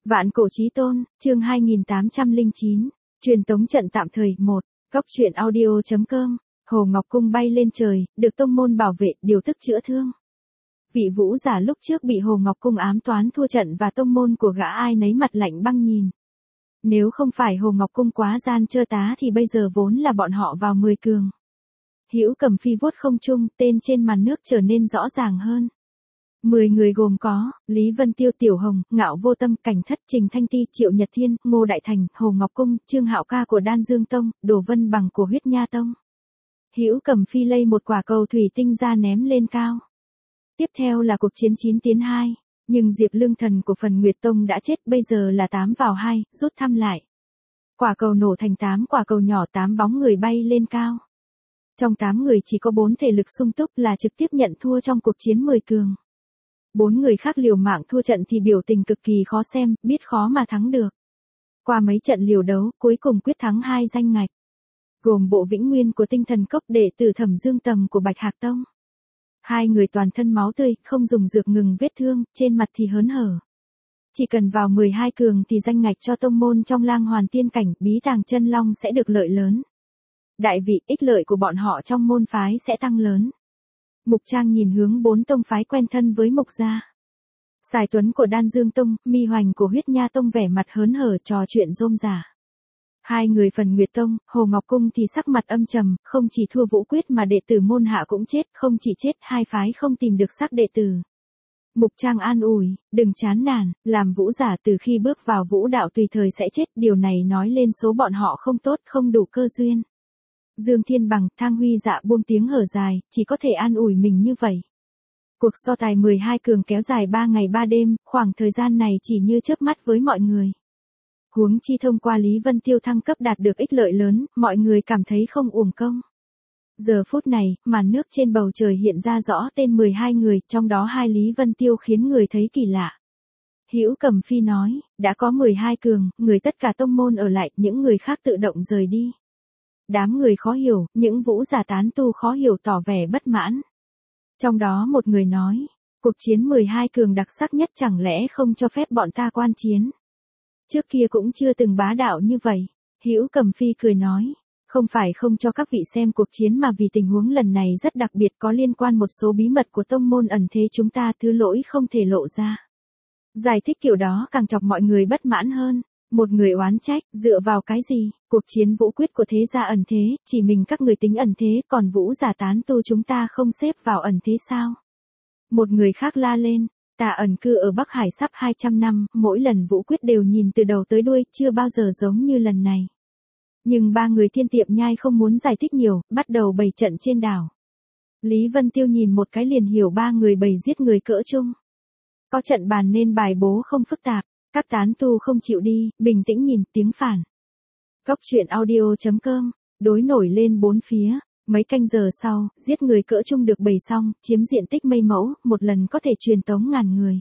Vạn cổ chí tôn, chương 2809, truyền tống trận tạm thời 1, góc truyện audio.com, Hồ Ngọc Cung bay lên trời, được tông môn bảo vệ, điều tức chữa thương. Vị vũ giả lúc trước bị Hồ Ngọc Cung ám toán thua trận và tông môn của gã ai nấy mặt lạnh băng nhìn. Nếu không phải Hồ Ngọc Cung quá gian trơ tá thì bây giờ vốn là bọn họ vào 10 cường. Hữu Cầm Phi vuốt không trung, tên trên màn nước trở nên rõ ràng hơn. 10 người gồm có, Lý Vân Tiêu, Tiểu Hồng, Ngạo Vô Tâm, Cảnh Thất, Trình Thanh Ti, Triệu Nhật Thiên, Ngô Đại Thành, Hồ Ngọc Cung, Trương Hạo Ca của Đan Dương Tông, Đồ Vân Bằng của Huyết Nha Tông. Hữu Cầm Phi lay một quả cầu thủy tinh ra ném lên cao. Tiếp theo là cuộc chiến 9-2, nhưng Diệp Lương Thần của Phần Nguyệt Tông đã chết, bây giờ là 8-2, rút thăm lại. Quả cầu nổ thành 8 quả cầu nhỏ, 8 bóng người bay lên cao. Trong 8 người chỉ có 4 thể lực sung túc là trực tiếp nhận thua trong cuộc chiến 10 cường. 4 người khác liều mạng thua trận thì biểu tình cực kỳ khó xem, biết khó mà thắng được. Qua mấy trận liều đấu, cuối cùng quyết thắng 2 danh ngạch. Gồm Bộ Vĩnh Nguyên của Tinh Thần Cốc, đệ tử Thẩm Dương Tầm của Bạch Hạc Tông. 2 người toàn thân máu tươi, không dùng dược ngừng vết thương, trên mặt thì hớn hở. Chỉ cần vào 12 cường thì danh ngạch cho tông môn trong Lang Hoàn Tiên Cảnh, Bí Tàng Chân Long sẽ được lợi lớn. Đại vị, ích lợi của bọn họ trong môn phái sẽ tăng lớn. Mục Trang nhìn hướng 4 tông phái quen thân với Mục gia. Sài Tuấn của Đan Dương Tông, Mi Hoành của Huyết Nha Tông vẻ mặt hớn hở trò chuyện rôm rả. 2 người Phần Nguyệt Tông, Hồ Ngọc Cung thì sắc mặt âm trầm, không chỉ thua Vũ Quyết mà đệ tử môn hạ cũng chết, không chỉ chết, 2 phái không tìm được xác đệ tử. Mục Trang an ủi, đừng chán nản, làm vũ giả từ khi bước vào vũ đạo tùy thời sẽ chết, điều này nói lên số bọn họ không tốt, không đủ cơ duyên. Dương Thiên Bằng, Thang Huy Dạ buông tiếng hở dài, chỉ có thể an ủi mình như vậy. Cuộc so tài 12 cường kéo dài 3 ngày 3 đêm, khoảng thời gian này chỉ như chớp mắt với mọi người. Huống chi thông qua Lý Vân Tiêu thăng cấp đạt được ích lợi lớn, mọi người cảm thấy không uổng công. Giờ phút này, màn nước trên bầu trời hiện ra rõ tên 12 người, trong đó 2 Lý Vân Tiêu khiến người thấy kỳ lạ. Hữu Cầm Phi nói, đã có 12 cường, người tất cả tông môn ở lại, những người khác tự động rời đi. Đám người khó hiểu, những vũ giả tán tu khó hiểu tỏ vẻ bất mãn. Trong đó một người nói, cuộc chiến 12 cường đặc sắc nhất chẳng lẽ không cho phép bọn ta quan chiến. Trước kia cũng chưa từng bá đạo như vậy. Hữu Cầm Phi cười nói, không phải không cho các vị xem cuộc chiến mà vì tình huống lần này rất đặc biệt, có liên quan một số bí mật của tông môn ẩn thế chúng ta thứ lỗi không thể lộ ra. Giải thích kiểu đó càng chọc mọi người bất mãn hơn. Một người oán trách, dựa vào cái gì, cuộc chiến Vũ Quyết của thế gia ẩn thế, chỉ mình các người tính ẩn thế, còn vũ giả tán tu chúng ta không xếp vào ẩn thế sao? Một người khác la lên, ta ẩn cư ở Bắc Hải sắp 200 năm, mỗi lần Vũ Quyết đều nhìn từ đầu tới đuôi, chưa bao giờ giống như lần này. Nhưng 3 người Thiên Tiệm Nhai không muốn giải thích nhiều, bắt đầu bày trận trên đảo. Lý Vân Tiêu nhìn một cái liền hiểu 3 người bày giết người cỡ chung. Có trận bàn nên bài bố không phức tạp. Các tán tu không chịu đi, bình tĩnh nhìn, tiếng phản. Góc truyện audio.com, đối nổi lên 4 phía, mấy canh giờ sau, giết người cỡ chung được bày xong, chiếm diện tích mây mẫu, một lần có thể truyền tống ngàn người.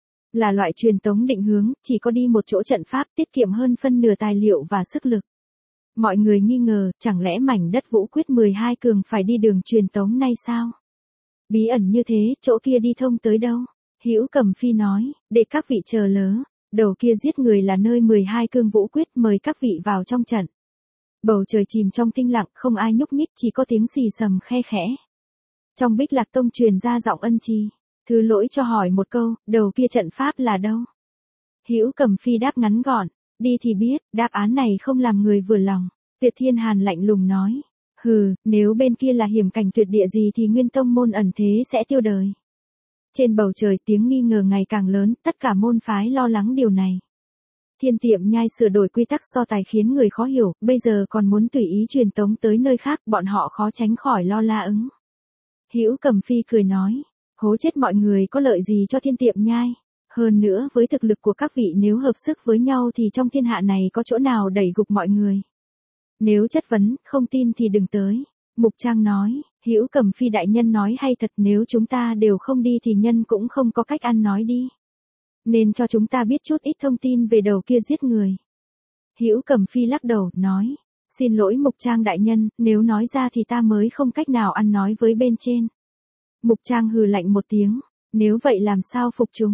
Là loại truyền tống định hướng, chỉ có đi một chỗ trận pháp tiết kiệm hơn phân nửa tài liệu và sức lực. Mọi người nghi ngờ, chẳng lẽ mảnh đất Vũ Quyết 12 cường phải đi đường truyền tống nay sao? Bí ẩn như thế, chỗ kia đi thông tới đâu? Hữu Cầm Phi nói, để các vị chờ lớ. Đầu kia giết người là nơi 12 cương Vũ Quyết, mời các vị vào trong trận. Bầu trời chìm trong tĩnh lặng, không ai nhúc nhích, chỉ có tiếng xì xầm khe khẽ. Trong Bích Lạc Tông truyền ra giọng ân trì, thứ lỗi cho hỏi một câu, đầu kia trận pháp là đâu? Hữu Cầm Phi đáp ngắn gọn, đi thì biết, đáp án này không làm người vừa lòng. Tuyệt Thiên Hàn lạnh lùng nói, hừ, nếu bên kia là hiểm cảnh tuyệt địa gì thì Nguyên Tông môn ẩn thế sẽ tiêu đời. Trên bầu trời tiếng nghi ngờ ngày càng lớn, tất cả môn phái lo lắng điều này. Thiên Tiệm Nhai sửa đổi quy tắc so tài khiến người khó hiểu, bây giờ còn muốn tùy ý truyền tống tới nơi khác, bọn họ khó tránh khỏi lo la ứng. Hữu Cầm Phi cười nói, hố chết mọi người có lợi gì cho Thiên Tiệm Nhai. Hơn nữa với thực lực của các vị nếu hợp sức với nhau thì trong thiên hạ này có chỗ nào đẩy gục mọi người. Nếu chất vấn, không tin thì đừng tới. Mục Trang nói, Hữu Cầm Phi đại nhân nói hay thật, nếu chúng ta đều không đi thì nhân cũng không có cách ăn nói đi. Nên cho chúng ta biết chút ít thông tin về đầu kia giết người. Hữu Cầm Phi lắc đầu, nói, xin lỗi Mục Trang đại nhân, nếu nói ra thì ta mới không cách nào ăn nói với bên trên. Mục Trang hừ lạnh một tiếng, nếu vậy làm sao phục chúng?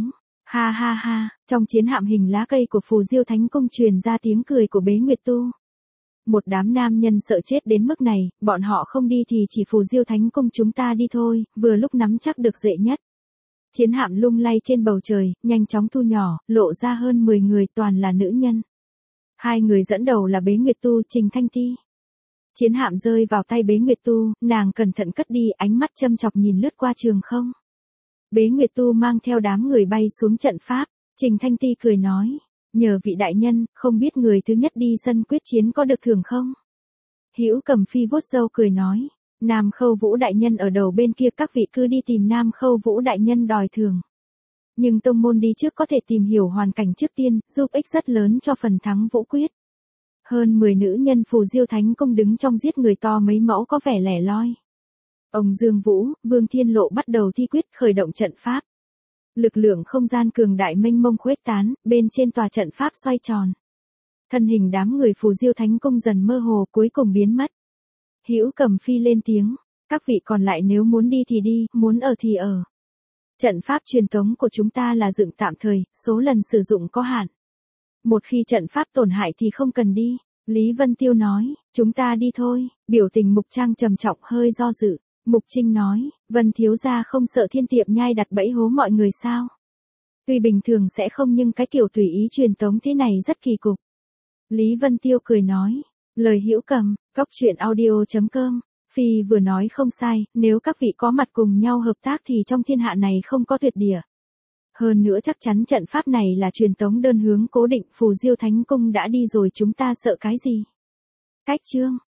Ha ha ha, trong chiến hạm hình lá cây của Phù Diêu Thánh Cung truyền ra tiếng cười của Bế Nguyệt Tu. Một đám nam nhân sợ chết đến mức này, bọn họ không đi thì chỉ Phù Diêu Thánh Cung chúng ta đi thôi, vừa lúc nắm chắc được dễ nhất. Chiến hạm lung lay trên bầu trời, nhanh chóng thu nhỏ, lộ ra hơn 10 người toàn là nữ nhân. 2 người dẫn đầu là Bế Nguyệt Tu, Trình Thanh Ti. Chiến hạm rơi vào tay Bế Nguyệt Tu, nàng cẩn thận cất đi, ánh mắt châm chọc nhìn lướt qua trường không. Bế Nguyệt Tu mang theo đám người bay xuống trận pháp, Trình Thanh Ti cười nói, nhờ vị đại nhân, không biết người thứ nhất đi sân quyết chiến có được thưởng không? Hữu Cầm Phi vuốt râu cười nói, Nam Khâu Vũ đại nhân ở đầu bên kia, các vị cứ đi tìm Nam Khâu Vũ đại nhân đòi thưởng. Nhưng tông môn đi trước có thể tìm hiểu hoàn cảnh trước tiên, giúp ích rất lớn cho phần thắng vũ quyết. Hơn 10 nữ nhân Phù Diêu Thánh Cung đứng trong giết người to mấy mẫu có vẻ lẻ loi. Ông Dương Vũ, Vương Thiên Lộ bắt đầu thi quyết khởi động trận pháp. Lực lượng không gian cường đại mênh mông khuếch tán, bên trên tòa trận pháp xoay tròn. Thân hình đám người Phù Diêu Thánh Cung dần mơ hồ cuối cùng biến mất. Hữu Cầm Phi lên tiếng, các vị còn lại nếu muốn đi thì đi, muốn ở thì ở. Trận pháp truyền tống của chúng ta là dựng tạm thời, số lần sử dụng có hạn. Một khi trận pháp tổn hại thì không cần đi. Lý Vân Tiêu nói, chúng ta đi thôi, biểu tình Mục Trang trầm trọng hơi do dự. Mục Trinh nói, Vân thiếu gia không sợ Thiên Tiệm Nhai đặt bẫy hố mọi người sao? Tuy bình thường sẽ không nhưng cái kiểu tùy ý truyền tống thế này rất kỳ cục. Lý Vân Tiêu cười nói, lời Hữu Cầm, cóc truyện audio.com, Phi vừa nói không sai, nếu các vị có mặt cùng nhau hợp tác thì trong thiên hạ này không có tuyệt địa. Hơn nữa chắc chắn trận pháp này là truyền tống đơn hướng cố định, Phù Diêu Thánh Cung đã đi rồi chúng ta sợ cái gì? Cách chương